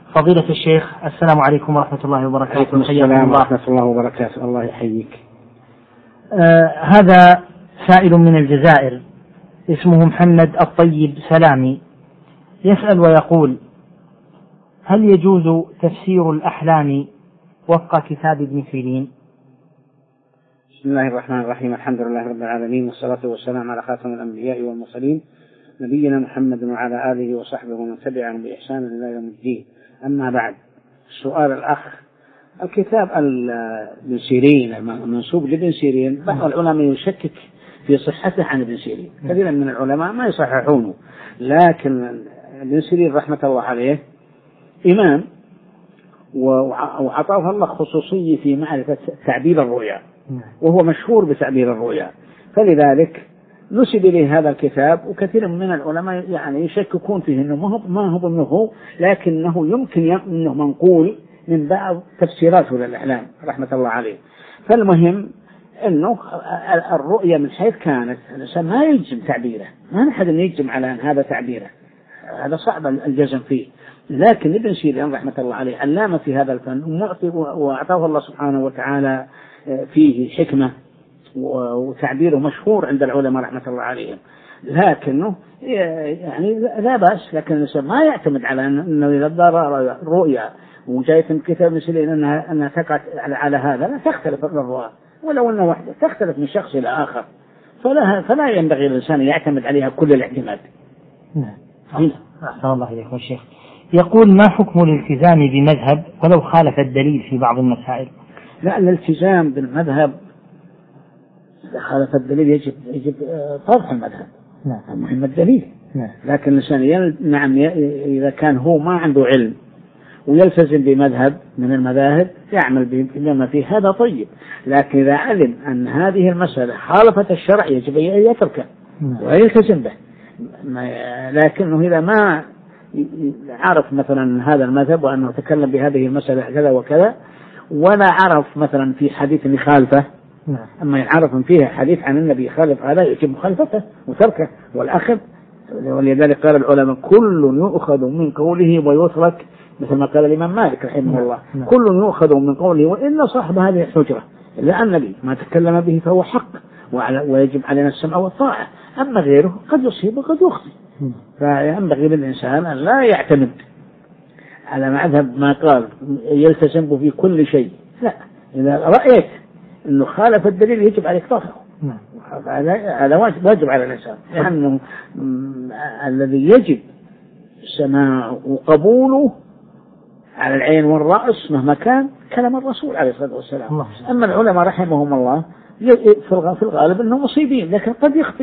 فضيلة الشيخ، السلام عليكم ورحمة الله وبركاته. عليكم السلام ورحمة الله وبركاته. الله يحييك. هذا سائل من الجزائر اسمه محمد الطيب سلامي، يسأل ويقول: هل يجوز تفسير الأحلام وفق كتاب ابن سيرين؟ بسم الله الرحمن الرحيم. الحمد لله رب العالمين، والصلاة والسلام على خاتم الأنبياء والمرسلين نبينا محمد وعلى آله وصحبه ومن تبعهم بإحسان إلى يوم الدين. أما بعد، سؤال الأخ، الكتاب ابن سيرين المنسوب لابن سيرين بعض العلماء يشكك في صحته عن ابن سيرين، كثيرا من العلماء ما يصححونه، لكن ابن سيرين رحمة الله عليه إمام وعطاه الله خصوصية في معرفة تعبير الرؤيا، وهو مشهور بتعبير الرؤيا، فلذلك نسب إليه هذا الكتاب. وكثير من العلماء يعني يشككون فيه أنه ما هو منه، لكنه يمكن أنه منقول من بعض تفسيراته للأحلام رحمة الله عليه. فالمهم أنه الرؤيا من حيث كانت الإنسان ما يجزم تعبيره، ما نحد أن يجزم على أن هذا تعبيره، هذا صعب الجزم فيه. لكن ابن سيرين رحمة الله عليه علامة في هذا الفن، وأعطاه الله سبحانه وتعالى فيه حكمة، وتعبيره مشهور عند العلماء رحمة الله عليهم. لكنه يعني لا بأس، لكن الإنسان ما يعتمد على أنه إذا ضرر رؤيا وجاءت في كتاب مسلين أنها تقع على هذا، لا تختلف الرؤى، ولو أنها واحدة تختلف من شخص إلى آخر، فلا ينبغي الإنسان يعتمد عليها كل الاعتماد. نعم. أحسن الله إليكم الشيخ. يقول: ما حكم الالتزام بمذهب ولو خالف الدليل في بعض المسائل؟ لا، الالتزام بالمذهب إذا خالف الدليل يجب طرح المذهب. نعم. مهم الدليل. نعم. لكن الإنسان نعم إذا كان هو ما عنده علم ويلتزم بمذهب من المذاهب يعمل بما فيه، هذا طيب. لكن إذا علم أن هذه المسألة خالفت الشرع يجب أن يتركه ويلتزم به. لكنه إذا ما عرف مثلا هذا المذهب وأنه تكلم بهذه المسألة كذا وكذا، ولا عرف مثلا في حديث يخالفه، أما يعرف فيها حديث عن النبي يخالف هذا يجب مخالفته وتركه والأخذ. ولذلك قال العلماء: كل يؤخذ من قوله ويترك، مثل ما قال الإمام مالك رحمه الله: كل يؤخذ من قوله وإلا صاحب هذه الحجرة، إلا النبي ما تكلم به فهو حق ويجب علينا السمع والطاعة، أما غيره قد يصيب وقد يخطئ. فينبغي للإنسان أن لا يعتمد على مذهب ما قال يلتزم به في كل شيء، لا، إذا رأيت أنه خالف الدليل يجب عليك طرحه. هذا واجب على الإنسان، لأنه الذي يجب سماعه وقبوله على العين والرأس مهما كان كلام الرسول عليه الصلاة والسلام. أما العلماء رحمهم الله في الغالب أنهم مصيبين، لكن قد يخطئ،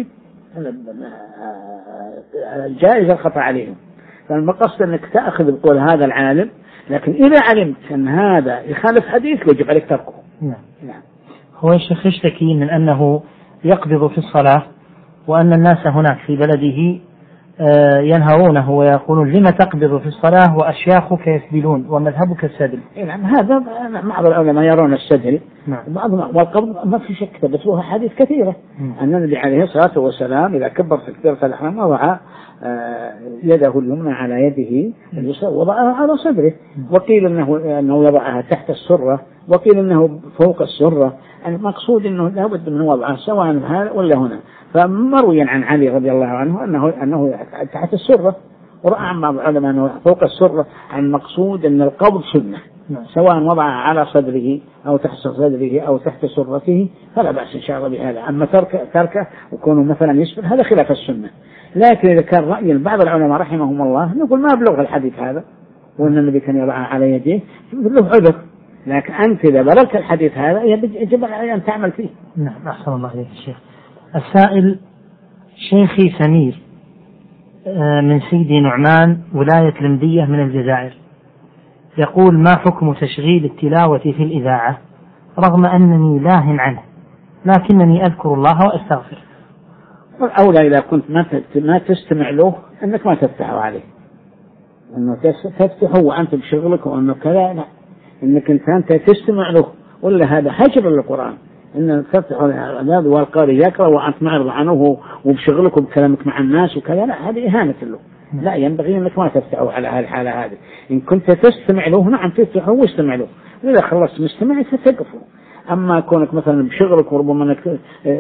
جائز الخطأ عليهم. فالمقصد أنك تأخذ بقول هذا العالم، لكن إذا علمت أن هذا يخالف حديث يجب عليك تركه. نعم. هو الشيخ يشتكي من أنه يقبض في الصلاة، وأن الناس هناك في بلده ينهرونه ويقولون: لما تقبض في الصلاة وأشياخك يسبلون ومذهبك السدل؟ نعم، هذا بعض العلماء يرون السدل، والقبض ما في شك، ثبتوها حديث كثيرة أن النبي عليه الصلاة والسلام إذا كبر في كبيرة الإحرام وضع يده اليمنى على يده اليسرى وضعها على صدره، وقيل أنه يضعها تحت السرة، وقيل أنه فوق السرة. المقصود أنه لا بد من وضعها سواء هنا ولا هنا. فمروي عن علي رضي الله عنه أنه تحت السرة، ورأى عن بعض العلماء أنه فوق السرة. المقصود أن القبض سنة، سواء وضعها على صدره أو تحت صدره أو تحت سرته فلا بأس إن شاء الله بهذا. أما تركه وكونه مثلا يسفل هذا خلاف السنة. لكن إذا كان رأي بعض العلماء رحمهم الله نقول ما بلغ الحديث هذا وأن النبي كان يضعها على يديه له عذر، لكن أنت إذا بلغت الحديث هذا يجب عليك أن تعمل فيه. نعم. أحسن الله إليك الشيخ. السائل: شيخي سمير من سيدي نعمان ولاية المدية من الجزائر، يقول: ما حكم تشغيل التلاوة في الإذاعة رغم أنني لاه عنه، لكنني أذكر الله وأستغفر؟ أولى إذا كنت ما تستمع له أنك ما تفتحه عليه، أنه تفتحه وأنت بشغلك وأنه كذا، لا، إنك أنت تستمع له، ولا هذا هجر للقرآن، إن تفتح هذا والقارئ يقرأ وأنت معرض عنه وبشغلك وبكلامك مع الناس وكذا، لا، هذه إهانة له. لا، ينبغي أنك ما تفتحه على هالحالة هذه. إن كنت تستمع له نعم تفتحه واستمع له، وإذا خلصت مستمع ستقفه. أما كونك مثلا بشغلك وربما أنك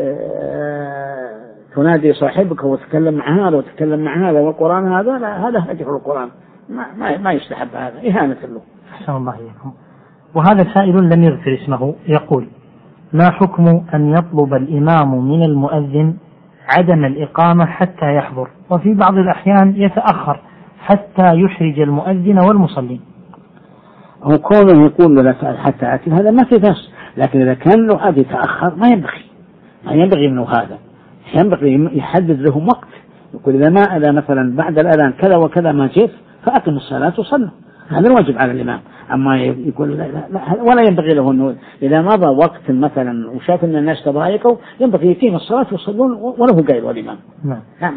تنادي صاحبك وتتكلم مع هذا وتتكلم مع هذا والقرآن هذا، لا، هذا هجر القرآن، ما يستحب، هذا إهانة له. أحسن الله إليكم. وهذا سائل لم يذكر اسمه يقول: ما حكم أن يطلب الإمام من المؤذن عدم الإقامة حتى يحضر، وفي بعض الأحيان يتأخر حتى يحرج المؤذن والمصلين؟ هو كونه يقول له لا تفعل حتى أتي، هذا ما في بأس، لكن إذا كان له أبي يتأخر ما ينبغي منه هذا. ينبغي يحدد لهم وقت، يقول إذا مثلا بعد الأذان كذا وكذا ما جئت فأقم الصلاة وصلوا، هذا الواجب على الإمام. أما يقول لا، ولا ينبغي له أنه إذا مضى وقت مثلا وشاف أن الناس تضايقوا ينبغي يقيم الصلاة ويصلون وله قيل والإمام. نعم،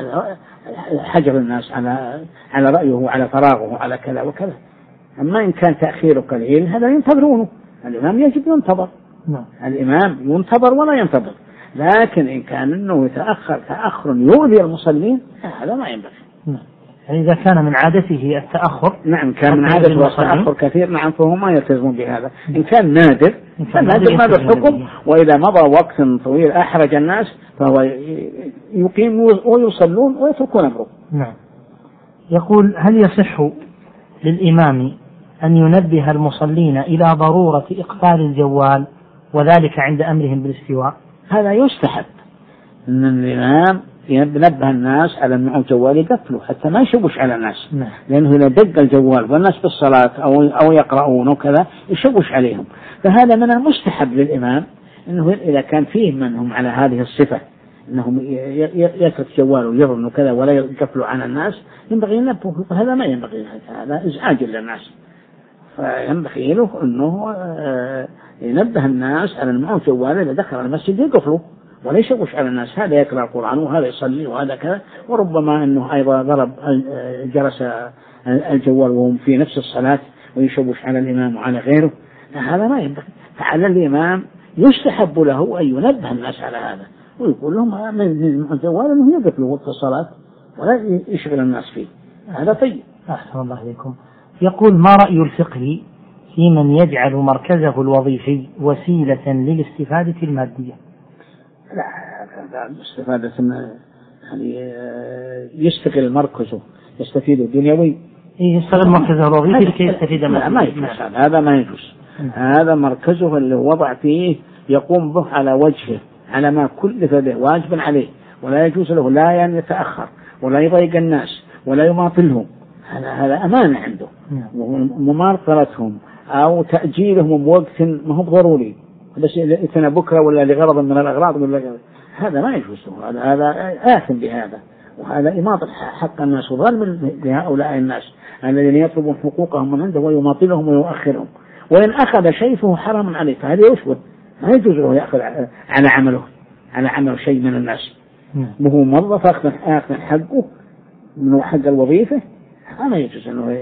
حجر الناس على رأيه وعلى فراغه وعلى كذا وكذا. أما إن كان تأخيره قليل هذا ينتظرونه، الإمام يجب ينتظر. الإمام ينتظر ولا ينتظر. لكن إن كان أنه يتأخر تأخر يؤذي المصلين هذا ما ينبغي. يعني إذا كان من عادته التأخر، نعم، كان من عادته التأخر كثير، نعم، فهم ما يلتزمون بهذا. إن كان نادر ما بالحكم، وإذا مضى وقت طويل أحرج الناس فهو يقيم ويصلون ويتركون أمره. نعم. يقول: هل يصح للإمام أن ينبه المصلين إلى ضرورة إقفال الجوال وذلك عند أمرهم بالاستواء؟ هذا يستحب أن الإمام ينبه الناس على أن الجوال يقفلوا حتى ما يشوش على الناس. لأنه إذا دق الجوال والناس بالصلاة أو يقرؤون وكذا يشوش عليهم. فهذا من المستحب للإمام أنه إذا كان فيه منهم على هذه الصفة أنهم يترك جوال ويرن وكذا ولا يقفلوا على الناس ينبغي ينبهوا. فهذا ما ينبغي، هذا إزعاج للناس. فينبغي له أنه ينبه الناس على أن معه جوال إذا دخل المسجد يقفلوا ولا يشوش على الناس، هذا يقرأ القرآن وهذا يصلي وهذا كذا، وربما أنه أيضا ضرب جرس الجوال وهم في نفس الصلاة ويشوش على الإمام وعلى غيره، هذا ما ينبغي. فعلى الإمام يستحب له أن ينبه الناس على هذا ويقول لهم من الجوال أنه يقفلوا وقت الصلاة ولا يشغل الناس فيه، هذا طيب. أحسن الله إليكم. يقول: ما رأي الفقه في من يجعل مركزه الوظيفي وسيلة للاستفادة المادية؟ لا، الاستفادة يعني يستغل مركزه يستفيد دنيوي، يستغل مركزه الوظيفي لكي يستفيد ماديا. ما يجوز، هذا ما يجوز. هذا مركزه اللي وضع فيه يقوم به على وجهه على ما كلف به واجبا عليه، ولا يجوز له لا أن يتأخر ولا يضايق الناس ولا يماطلهم، هذا أمانة عنده. مماطلتهم أو تأجيلهم بوقت ما هو ضروري بس إتنا بكرة ولا لغرض من الأغراض ولا هذا ما يجوز، هذا آثم بهذا، وهذا إماطل حق الناس وظلم لهؤلاء الناس الذين يطلبون حقوقهم من عنده ويماطلهم ويؤخرهم. وإن أخذ شيء فهو حرام عليه، فهذا يشبه ما يجوز له يأخذ على عمله شيء من الناس، وهو موظف أخذ حقه من حق الوظيفة، ما يجوز أنه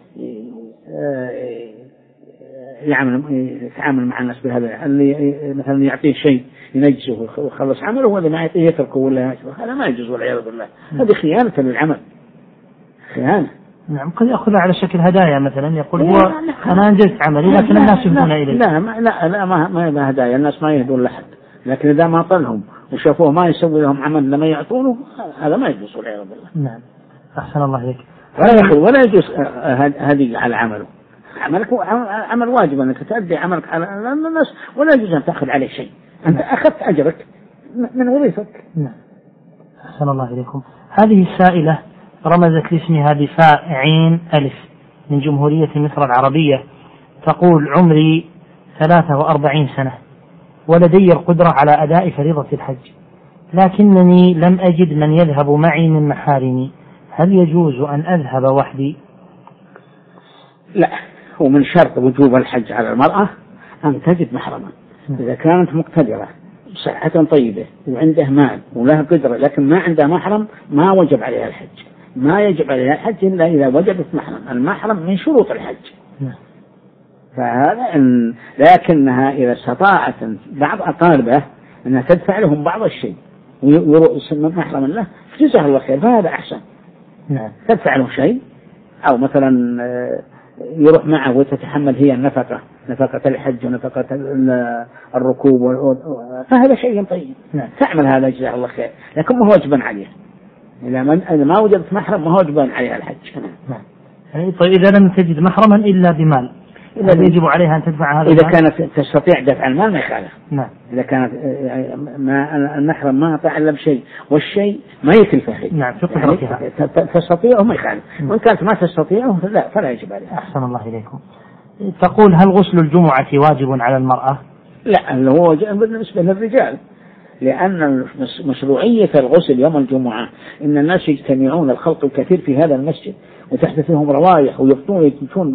يتعامل مع الناس بهذا. اللي مثلا يعطيه شيء ينجزه ويخلص عمله واللي ما يعطيه يتركه ولا هذا ما يجوز والعياذ بالله، هذه خيانة للعمل، خيانة. نعم، قد يأخذها على شكل هدايا مثلا، يقول هو أنا أنجزت عملي لكن الناس يهدون إليه. لا ما هدايا، الناس ما يهدون لحد، لكن إذا ما طلهم وشافوه ما يسوي لهم عمل لما يعطونه هذا ما يجوز والعياذ بالله. نعم، أحسن الله إليك. ولا يجوز هدي على عمله. عملك عمل واجب أنك تؤدي عملك على الناس، ولا يجوز أن تأخذ عليه شيء، أنت أخذت أجرك من وظيفتك. نعم، أحسن الله إليكم. هذه السائلة رمزت لاسمها بفاء عين ألف من جمهورية مصر العربية، تقول: عمري 43 سنة ولدي القدرة على أداء فريضة الحج، لكنني لم أجد من يذهب معي من محارمي، هل يجوز أن أذهب وحدي؟ لا، هو من شرط وجوب الحج على المرأة أن تجد محرما. إذا كانت مقتدرة صحة طيبة وعنده مال ولها قدرة لكن ما عندها محرم ما وجب عليها الحج، ما يجب عليها الحج إلا إذا وجبت محرم. المحرم من شروط الحج. فهذا لكنها إذا استطاعت بعض أقاربه أنها تدفع لهم بعض الشيء ويرسل محرم له جزاه الله خير، فهذا أحسن. نعم. تدفع له شيء، أو مثلا يروح معه وتتحمل هي النفقة، نفقة الحج ونفقة الركوب، فهذا شيء طيب. نعم. تعمل هذا جزاه الله خير، لكن ما هو واجبا عليه. إذا ما وجدت محرم ما هو واجبا عليها الحج. نعم. يعني طيب إذا لم تجد محرما إلا بمال يجب عليها أن تدفع هذا إذا كانت تستطيع دفع المال ما يخالف. نعم. إذا كانت المحرم ما أطاع إلا بشيء والشيء ما يكلفه شيء. نعم. في قدرتها يعني تستطيع ما يخالف، وإن كانت ما تستطيع فلا يجب عليها. أحسن الله إليكم. تقول هل غسل الجمعة واجب على المرأة؟ لا، هو بالنسبة للرجال، لأن مشروعية الغسل يوم الجمعة إن الناس يجتمعون، الخلق الكثير في هذا المسجد، وتحدث لهم روايح ويفطون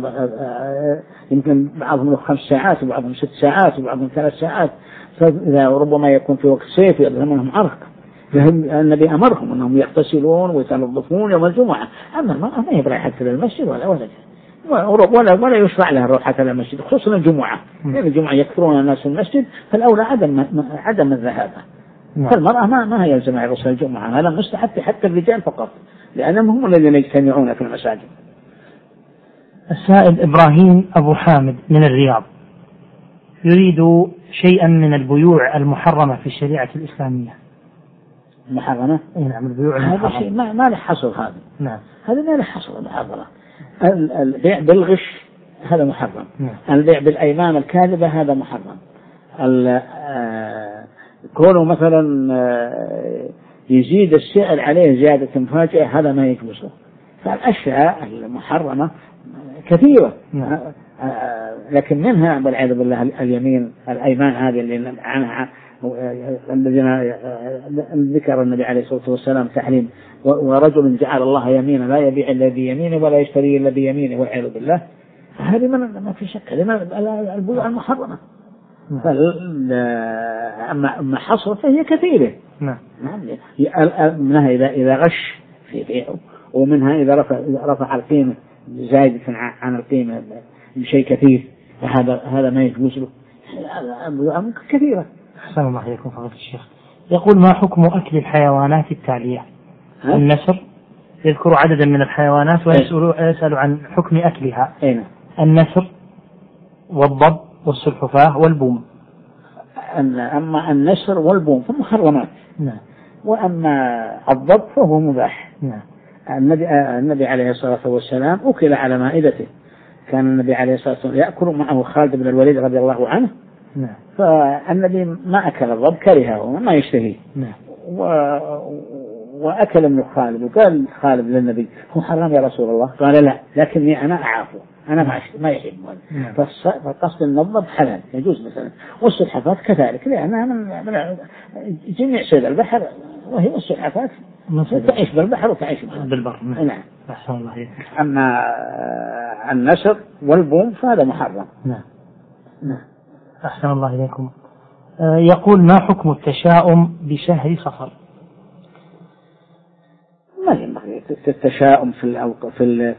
يمكن بعضهم 5 ساعات وبعضهم 6 ساعات وبعضهم 3 ساعات، فإذا ربما يكون في وقت صيف يلزمهم عرق، النبي أمرهم أنهم يغتسلون ويتنظفون يوم الجمعة. أما المرأة ما يبرع حتى للمسجد ولا يشرع لها الروح حتى للمسجد، خصوصا الجمعة، لأن الجمعة يكثرون الناس في المسجد، فالأولى عدم الذهاب. فالمرأة ما هي يلزمها غسل الجمعة، هذا مستحب حتى الرجال فقط، لأنهم هم الذين يجتمعون في المساجد. السائل إبراهيم أبو حامد من الرياض يريد شيئا من البيوع المحرمة في الشريعة الإسلامية. محرمة؟ نعم. البيوع المحرمة هذا شيء ما له حصر. هذا نعم. هذا ما له حصر. محرمة البيع بالغش هذا محرم. البيع بالأيمان الكاذبة هذا محرم. كونه مثلا يزيد السعر عليه زيادة مفاجئة هذا ما يجوز. فالأشياء المحرمة كثيرة. لكن منها والعياذ بالله اليمين، الأيمان هذه اللي عنها الذين ذكر النبي عليه الصلاة والسلام تحريم، ورجل جعل الله يمينا لا يبيع إلا بيمينه ولا يشتري إلا بيمينه والعياذ بالله، هذه ما في شك البيوع المحرمة. أما حصر فهي كثيرة. منها إذا غش في بيعه، ومنها إذا رفع القيمة زايدة عن القيمة بشيء كثير، فهذا ما يجوز له. البيوع كثيرة. أحسن الله إليكم فضيلة الشيخ. يقول ما حكم أكل الحيوانات التالية؟ النسر، يذكر عددا من الحيوانات ويسأل عن حكم أكلها. النسر والضب والسلحفاة والبوم. أما النسر والبوم فمحرمات. وأما الضب فهو مباح. النبي عليه الصلاة والسلام أكل على مائدته، كان النبي عليه الصلاة والسلام يأكل معه خالد بن الوليد رضي الله عنه. فالنبي ما أكل الضب، كرهه وما يشتهيه. وأكل من خالد، وقال خالد للنبي هو حرام يا رسول الله؟ قال لا، لكني أنا أعافه، أنا ما يحب. فالقصد أن الضب حلال يجوز مثلا، والسلحفاة كذلك، لأنها من جميع صيد البحر، وهي السلحفاة تعيش بالبحر وتعيش بالبر. نعم. أحسن الله إليك. أما النسر والبوم فهذا محرم. نعم. أحسن الله إليكم. يقول ما حكم التشاؤم بشهر صفر؟ ما ينبغي التشاؤم في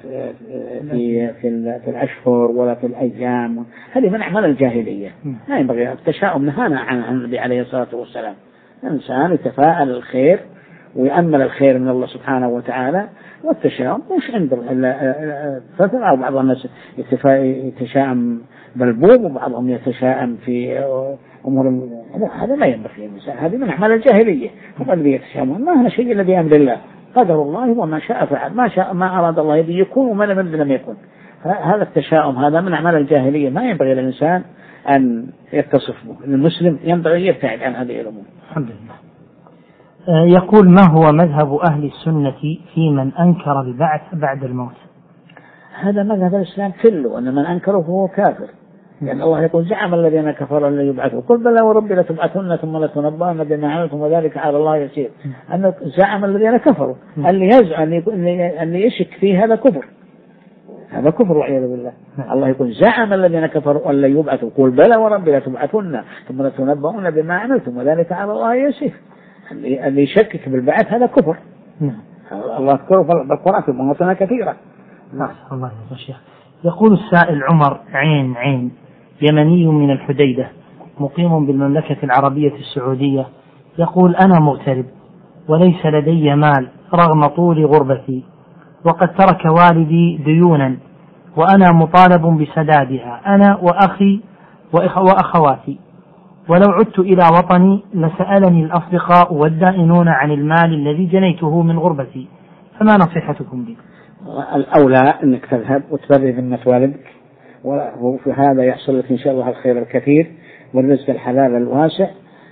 الأشهر ولا في الأيام، هذه من أعمال الجاهلية. ما ينبغي التشاؤم، نهانا عن النبي عليه الصلاة والسلام. الإنسان يتفاءل الخير ويأمل الخير من الله سبحانه وتعالى، والتشاؤم مش عنده فترة. بعض الناس يتشاءم بالبوم، وبعضهم يتشاءم في أمور، هذا ما ينبغي الإنسان، هذه من أعمال الجاهلية. هم الذي يتشاءمون، ما هذا شيء إلا بأمر الله، قدر الله وما شاء فعل، ما أراد الله يكون وما لم يكن. هذا التشاؤم هذا من أعمال الجاهلية، ما ينبغي للإنسان أن يتصف به. المسلم ينبغي يبتعد عن هذه الأمور. الحمد لله. يقول ما هو مذهب أهل السنة في من أنكر البعث بعد الموت؟ هذا مذهب الإسلام كله، أن من أنكره هو كافر، لأن الله يقول زعم الذين كفروا أن يبعثوا، قل بلى وربي لتبعثن ثم لتنبؤن بما عملتم وذلك على الله يسير. أن زعم الذين كفروا، اللي يزعم اللي يشك فيه هذا كفر، هذا كفر والعياذ بالله. الله يقول زعم الذين كفروا أن يبعثوا، قل بلى وربي لتبعثن ثم لتنبؤن بما عملتم وذلك على الله يسير. اللي يشكك بالبعث هذا كفر. الله يذكره بالقرآن في مواطن كثيرة. الله يا شيخ. يقول السائل عمر عين يمني من الحديدة، مقيم بالمملكة العربية السعودية، يقول أنا مغترب وليس لدي مال رغم طول غربتي، وقد ترك والدي ديونا وأنا مطالب بسدادها أنا وأخي وأخواتي، ولو عدت إلى وطني لسألني الأصدقاء والدائنون عن المال الذي جنيته من غربتي، فما نصيحتكم لي؟ الأولى أنك تذهب وتبرر ذمة والدك، وفي هذا يحصل لك إن شاء الله الخير الكثير والرزق الحلال الواسع،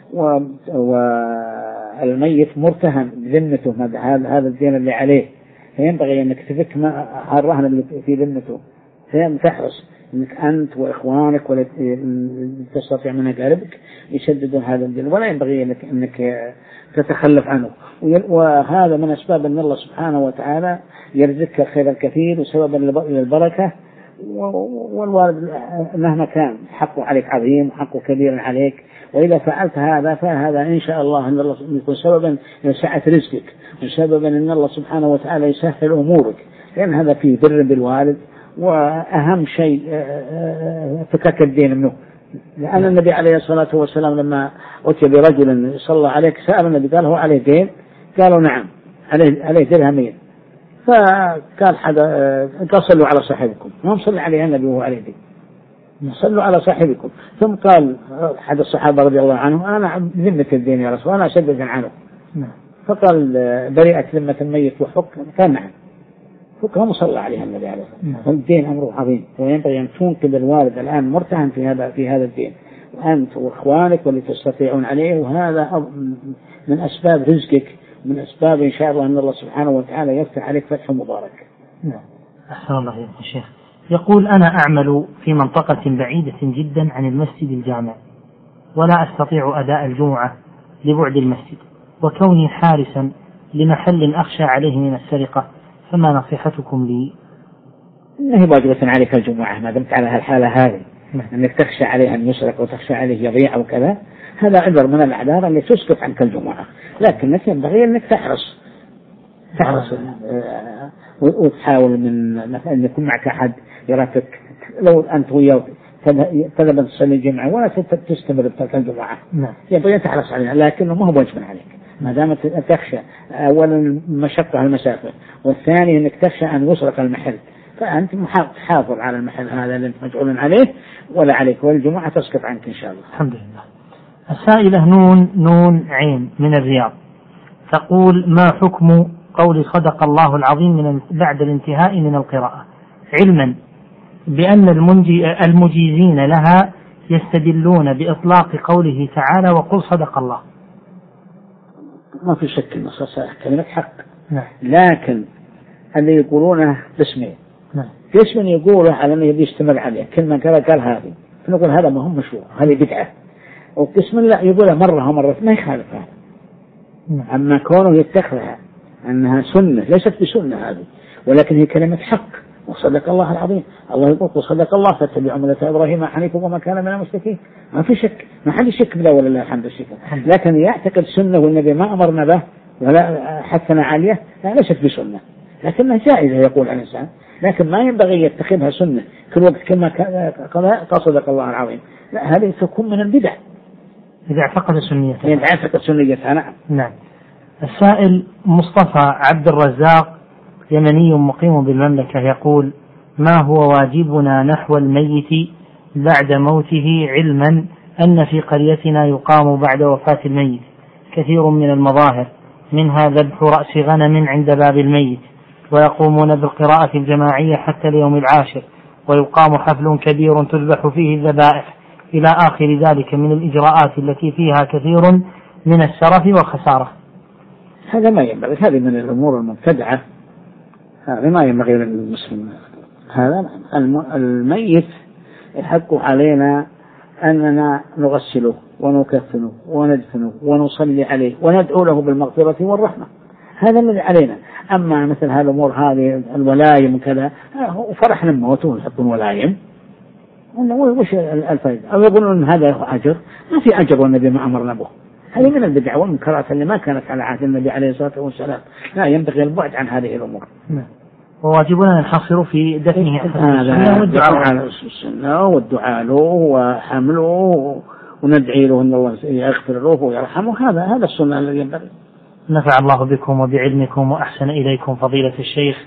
والميت مرتهن بذمته هذا الدين اللي عليه، فينبغي أنك تفك الرهن اللي في ذمته، تحرص أنك أنت وإخوانك ولا تستطيع من أقاربك يشددون هذا الدين، ولا ينبغي أنك تتخلف عنه. وهذا من أسباب أن الله سبحانه وتعالى يرزقك الخير الكثير وسببا للبركة. والوالد مهما كان حقه عليك عظيم وحقه كبير عليك، وإذا فعلت هذا فهذا إن شاء الله أن الله يكون سببا لسعة رزقك وسببا أن الله سبحانه وتعالى يسهل أمورك، لأن هذا فيه بر بالوالد، وأهم شيء فكك الدين منه. لأن النبي عليه الصلاة والسلام لما أتي برجل صلى عليك سأل النبي قال هو عليه دين؟ قالوا نعم عليه درهمين، فقال قال صلوا على صاحبكم، ما صلى عليه النبي وهو عليه دين، صلوا على صاحبكم. ثم قال أحد الصحابة رضي الله عنه أنا ذمة الدين يا رسول، أنا أشدد عنه، فقال بريئة ذمة الميت وحكم، قال نعم فكهم صلى عليها النبي عليه الصلاة والسلام. الدين أمره عظيم، وينبغي أن تنقذ الوالد الآن مرتهن في هذا الدين، وأنت وإخوانك واللي تستطيعون عليه، وهذا من أسباب رزقك، من أسباب إن شاء الله أن الله سبحانه وتعالى يفتح عليك فتح مبارك. نعم. أحسن الله إليك يا شيخ. يقول أنا أعمل في منطقة بعيدة جدا عن المسجد الجامع، ولا أستطيع أداء الجمعة لبعد المسجد، وكوني حارسا لمحل أخشى عليه من السرقة، فما نصيحتكم لي؟ إنه واجبة عليك الجمعة ما دمت على هالحالة هذه، أنك تخشى عليه أن يسرق وتخشى عليه يضيع وكذا، هذا عذر من الأعذار اللي تسقط عنك الجمعة، لكنك ينبغي أنك تحرص وتحاول من أن يكون معك أحد يرافقك، لو أنت وياه تذهب تصلي الجمعة ولا تستمر بتلك الجمعة، ينبغي أن تحرص عليها، لكنه ما هو واجب عليك ما دامت تخشى أولا مشقة المسافة، والثاني أنك تخشى أن يسرق المحل، فأنت حافظ على المحل هذا اللي أنت مجعول عليه ولا عليك، والجمعة تسقط عنك إن شاء الله. الحمد لله. السائلة نون عين من الرياض تقول ما حكم قول صدق الله العظيم بعد الانتهاء من القراءة، علما بأن المجيزين لها يستدلون بإطلاق قوله تعالى وقل صدق الله؟ ما في شك أن كلمة حق، لكن اللي يقولونه باسمين، قسم يقوله على أنه يستمر عليه كلمة قال هذه، فنقول هذا ما هو مشروع، هذه بدعة، وقسم لا يقولها مرة ومرة ما يخالف هذا. أما كونه يتخذها أنها سنة ليست بسنة هذه، ولكن هي كلمة حق وصدق الله العظيم، الله يقول وصدق الله فاتبعوا ملة إبراهيم حنيفا وما كان من المشركين، ما في شك، ما حد يشك بلا ولا الحمد لله، لكن يعتقد سنة والنبي ما أمرنا به ولا حثنا عليه، لا ليست بسنة، لكنها جائزة يقول الإنسان، لكن ما ينبغي يتخذها سنة كل وقت كما قال صدق الله العظيم، لا هذه تكون من البدع إذا اعتقد سنيتها. إذا اعتقد سنيتها. نعم. السائل مصطفى عبد الرزاق يمني مقيم بالمملكة يقول ما هو واجبنا نحو الميت بعد موته، علما أن في قريتنا يقام بعد وفاة الميت كثير من المظاهر، منها ذبح رأس غنم عند باب الميت، ويقومون بالقراءة الجماعية حتى اليوم العاشر، ويقام حفل كبير تذبح فيه الذبائح إلى آخر ذلك من الإجراءات التي فيها كثير من السرف والخسارة. هذا ما ينبغي، هذه من الأمور المبتدعة، هذا ما ينبغي للمسلمين. هذا الميت يحق علينا أننا نغسله ونكفنه وندفنه ونصلي عليه وندعو له بالمغفرة والرحمة، هذا الذي علينا. أما مثل هذه الأمور هذه الولايم وكذا، وفرح لموته يحطون ولايم، وش الفائدة؟ أو يقولون أن هذا أجر، ما في أجر والنبي ما أمرنا به، هذه من البدع والمنكرات اللي ما كانت على عهد النبي عليه الصلاة والسلام، لا ينبغي البعد عن هذه الأمور. وواجبنا نحصر في دفنه السنة والدعاء له وحمله وندعي له أن الله يغفر له ويرحمه، هذا السنة الذي ينبغي. نفع الله بكم وبعلمكم وأحسن إليكم فضيلة الشيخ.